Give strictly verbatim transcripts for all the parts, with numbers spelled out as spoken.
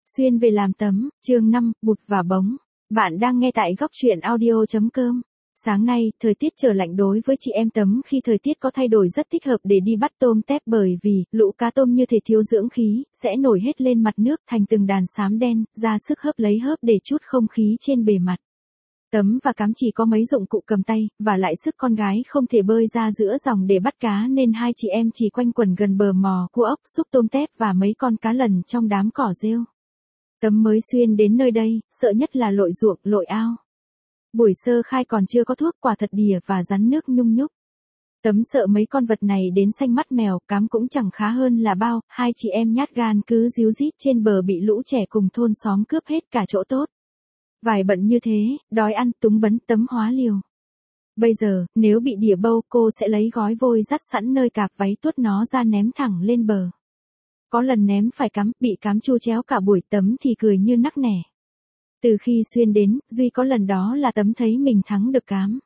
Xuyên về làm tấm, chương năm, bụt và bóng. Bạn đang nghe tại góc truyện audio chấm com. Sáng nay, thời tiết trở lạnh đối với chị em Tấm khi thời tiết có thay đổi rất thích hợp để đi bắt tôm tép bởi vì lũ cá tôm như thể thiếu dưỡng khí, sẽ nổi hết lên mặt nước thành từng đàn xám đen, ra sức hớp lấy hớp để chút không khí trên bề mặt. Tấm và Cám chỉ có mấy dụng cụ cầm tay, và lại sức con gái không thể bơi ra giữa dòng để bắt cá nên hai chị em chỉ quanh quẩn gần bờ mò cua ốc, xúc tôm tép và mấy con cá lần trong đám cỏ rêu. Tấm mới xuyên đến nơi đây, sợ nhất là lội ruộng, lội ao. Buổi sơ khai còn chưa có thuốc, quả thật đìa và rắn nước nhung nhúc. Tấm sợ mấy con vật này đến xanh mắt mèo, Cám cũng chẳng khá hơn là bao, hai chị em nhát gan cứ díu dít trên bờ bị lũ trẻ cùng thôn xóm cướp hết cả chỗ tốt. Vài bận như thế, đói ăn túng bấn Tấm hóa liều. Bây giờ, nếu bị đỉa bâu cô sẽ lấy gói vôi dắt sẵn nơi cạp váy tuốt nó ra ném thẳng lên bờ. Có lần ném phải Cám, bị Cám chu chéo cả buổi, Tấm thì cười như nắc nẻ. Từ khi xuyên đến, duy có lần đó là Tấm thấy mình thắng được Cám.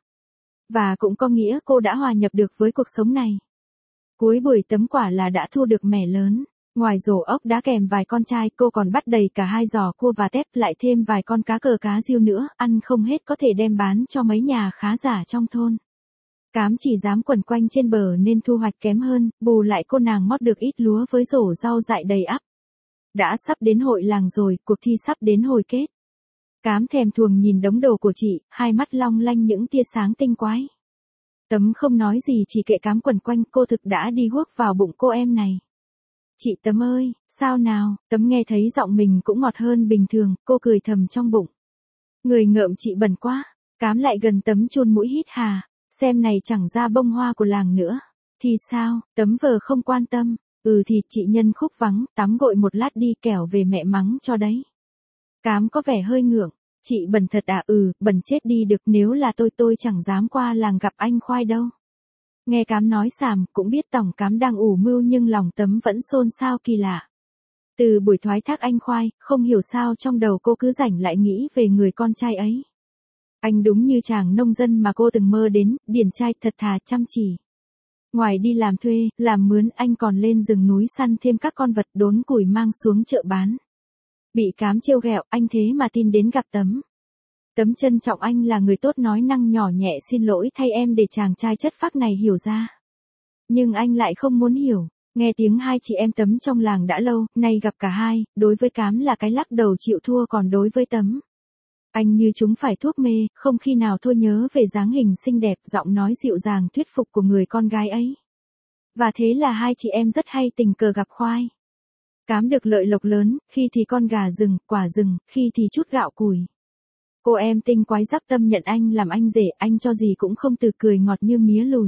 Và cũng có nghĩa cô đã hòa nhập được với cuộc sống này. Cuối buổi Tấm quả là đã thu được mẻ lớn. Ngoài rổ ốc đá kèm vài con trai, cô còn bắt đầy cả hai giò cua và tép, lại thêm vài con cá cờ cá riêu nữa, ăn không hết có thể đem bán cho mấy nhà khá giả trong thôn. Cám chỉ dám quẩn quanh trên bờ nên thu hoạch kém hơn, bù lại cô nàng mót được ít lúa với rổ rau dại đầy ắp. Đã sắp đến hội làng rồi, cuộc thi sắp đến hồi kết. Cám thèm thuồng nhìn đống đồ của chị, hai mắt long lanh những tia sáng tinh quái. Tấm không nói gì, chỉ kệ Cám quẩn quanh, cô thực đã đi guốc vào bụng cô em này. Chị Tấm ơi, sao nào? Tấm nghe thấy giọng mình cũng ngọt hơn bình thường, cô cười thầm trong bụng. Người ngợm chị bẩn quá. Cám lại gần Tấm chôn mũi hít hà, xem này chẳng ra bông hoa của làng nữa. Thì sao? Tấm vờ không quan tâm. Ừ thì chị nhân khúc vắng, tắm gội một lát đi kẻo về mẹ mắng cho đấy. Cám có vẻ hơi ngượng. Chị bẩn thật à? Ừ, bẩn chết đi được, nếu là tôi tôi chẳng dám qua làng gặp anh Khoai đâu. Nghe Cám nói xàm, cũng biết tổng Cám đang ủ mưu nhưng lòng Tấm vẫn xôn xao kỳ lạ. Từ buổi thoái thác anh Khoai, không hiểu sao trong đầu cô cứ rảnh lại nghĩ về người con trai ấy. Anh đúng như chàng nông dân mà cô từng mơ đến, điển trai thật thà chăm chỉ. Ngoài đi làm thuê, làm mướn, anh còn lên rừng núi săn thêm các con vật, đốn củi mang xuống chợ bán. Bị Cám trêu ghẹo, anh thế mà tin đến gặp Tấm. Tấm trân trọng anh là người tốt, nói năng nhỏ nhẹ xin lỗi thay em để chàng trai chất phác này hiểu ra. Nhưng anh lại không muốn hiểu. Nghe tiếng hai chị em Tấm trong làng đã lâu, nay gặp cả hai, đối với Cám là cái lắc đầu chịu thua, còn đối với Tấm, anh như chúng phải thuốc mê, không khi nào thôi nhớ về dáng hình xinh đẹp, giọng nói dịu dàng thuyết phục của người con gái ấy. Và thế là hai chị em rất hay tình cờ gặp Khoai. Cám được lợi lộc lớn, khi thì con gà rừng, quả rừng, khi thì chút gạo củi. Cô em tinh quái dắp tâm nhận anh làm anh rể, anh cho gì cũng không từ, cười ngọt như mía lùi.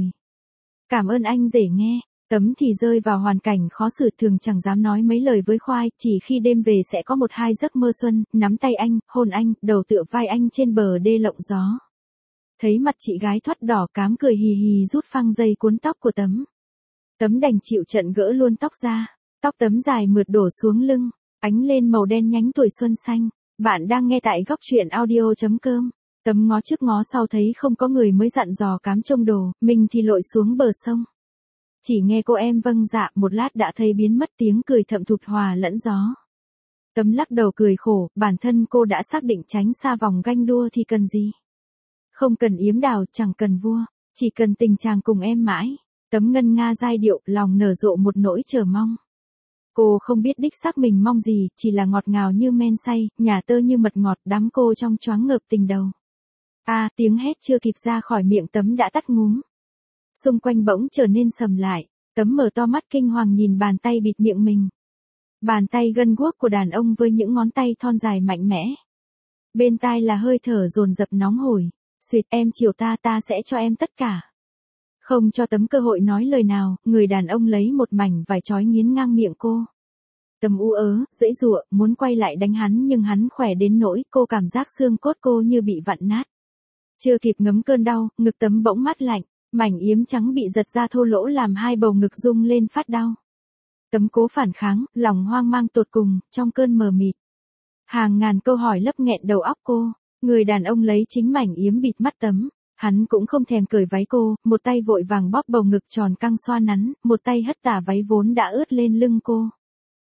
Cảm ơn anh rể nghe. Tấm thì rơi vào hoàn cảnh khó xử, thường chẳng dám nói mấy lời với Khoai, chỉ khi đêm về sẽ có một hai giấc mơ xuân, nắm tay anh, hôn anh, đầu tựa vai anh trên bờ đê lộng gió. Thấy mặt chị gái thoắt đỏ, Cám cười hì hì rút phăng dây cuốn tóc của Tấm. Tấm đành chịu trận gỡ luôn tóc ra. Tóc Tấm dài mượt đổ xuống lưng, ánh lên màu đen nhánh tuổi xuân xanh. Bạn đang nghe tại góc truyện audio chấm com. Tấm ngó trước ngó sau thấy không có người mới dặn dò Cám trông đồ, mình thì lội xuống bờ sông. Chỉ nghe cô em vâng dạ, một lát đã thấy biến mất, tiếng cười thậm thụt hòa lẫn gió. Tấm lắc đầu cười khổ, bản thân cô đã xác định tránh xa vòng ganh đua thì cần gì. Không cần yếm đào, chẳng cần vua, chỉ cần tình chàng cùng em mãi. Tấm ngân nga giai điệu, lòng nở rộ một nỗi chờ mong. Cô không biết đích xác mình mong gì, chỉ là ngọt ngào như men say, nhả tơ như mật ngọt, đắm cô trong choáng ngợp tình đầu. A, à, tiếng hét chưa kịp ra khỏi miệng Tấm đã tắt ngúm. Xung quanh bỗng trở nên sầm lại, Tấm mở to mắt kinh hoàng nhìn bàn tay bịt miệng mình. Bàn tay gân guốc của đàn ông với những ngón tay thon dài mạnh mẽ. Bên tai là hơi thở dồn dập nóng hổi. Xuyệt, em chiều ta, ta sẽ cho em tất cả. Không cho Tấm cơ hội nói lời nào, người đàn ông lấy một mảnh vải trói nghiến ngang miệng cô. Tấm ú ớ, dãy dụa, muốn quay lại đánh hắn nhưng hắn khỏe đến nỗi cô cảm giác xương cốt cô như bị vặn nát. Chưa kịp ngấm cơn đau, ngực Tấm bỗng mát lạnh, mảnh yếm trắng bị giật ra thô lỗ làm hai bầu ngực rung lên phát đau. Tấm cố phản kháng, lòng hoang mang tột cùng, trong cơn mờ mịt. Hàng ngàn câu hỏi lấp nghẹn đầu óc cô, người đàn ông lấy chính mảnh yếm bịt mắt Tấm. Hắn cũng không thèm cởi váy cô, một tay vội vàng bóp bầu ngực tròn căng xoa nắn, một tay hất tả váy vốn đã ướt lên lưng cô.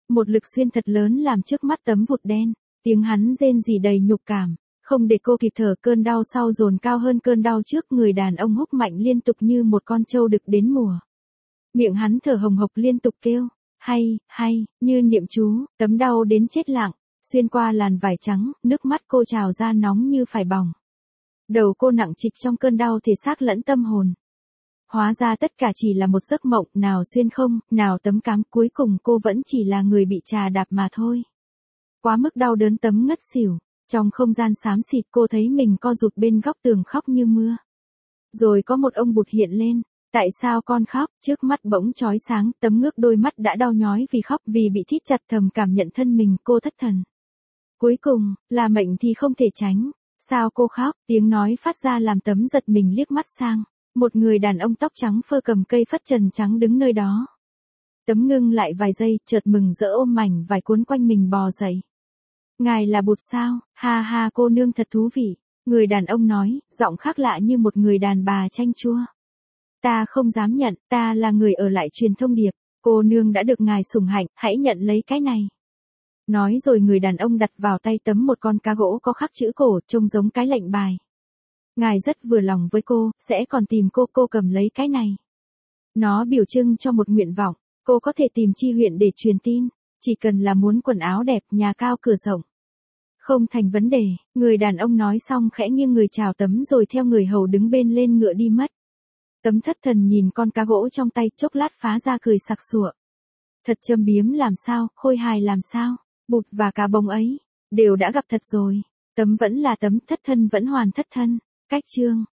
Một lực xuyên thật lớn làm trước mắt tấm vụt đen, tiếng hắn rên rỉ đầy nhục cảm, không để cô kịp thở, cơn đau sau dồn cao hơn cơn đau trước, người đàn ông húc mạnh liên tục như một con trâu đực đến mùa. Miệng hắn thở hồng hộc liên tục kêu, hay, hay, như niệm chú, tấm đau đến chết lặng, xuyên qua làn vải trắng, nước mắt cô trào ra nóng như phải bỏng. Đầu cô nặng trịch trong cơn đau thể xác lẫn tâm hồn. Hóa ra tất cả chỉ là một giấc mộng, nào xuyên không, nào tấm cám, cuối cùng cô vẫn chỉ là người bị trà đạp mà thôi. Quá mức đau đớn tấm ngất xỉu, trong không gian xám xịt cô thấy mình co rụt bên góc tường khóc như mưa. Rồi có một ông bụt hiện lên, tại sao con khóc, trước mắt bỗng chói sáng, tấm ngước đôi mắt đã đau nhói vì khóc, vì bị thít chặt, thầm cảm nhận thân mình, cô thất thần. Cuối cùng, là mệnh thì không thể tránh, sao cô khóc, tiếng nói phát ra làm tấm giật mình liếc mắt sang. Một người đàn ông tóc trắng phơ cầm cây phất trần trắng đứng nơi đó. Tấm ngưng lại vài giây, chợt mừng rỡ ôm mảnh vải cuốn quanh mình bò dậy. Ngài là bụt sao, ha ha cô nương thật thú vị. Người đàn ông nói, giọng khác lạ như một người đàn bà chanh chua. Ta không dám nhận, ta là người ở lại truyền thông điệp. Cô nương đã được ngài sủng hạnh, hãy nhận lấy cái này. Nói rồi người đàn ông đặt vào tay tấm một con cá gỗ có khắc chữ cổ, trông giống cái lệnh bài. Ngài rất vừa lòng với cô, sẽ còn tìm cô, cô cầm lấy cái này. Nó biểu trưng cho một nguyện vọng, cô có thể tìm chi huyện để truyền tin, chỉ cần là muốn quần áo đẹp, nhà cao cửa rộng. Không thành vấn đề, người đàn ông nói xong khẽ nghiêng người chào tấm rồi theo người hầu đứng bên lên ngựa đi mất. Tấm thất thần nhìn con cá gỗ trong tay, chốc lát phá ra cười sặc sụa. Thật châm biếm làm sao, khôi hài làm sao, bụt và cá bông ấy, đều đã gặp thật rồi. Tấm vẫn là tấm, thất thân vẫn hoàn thất thân. Cách chương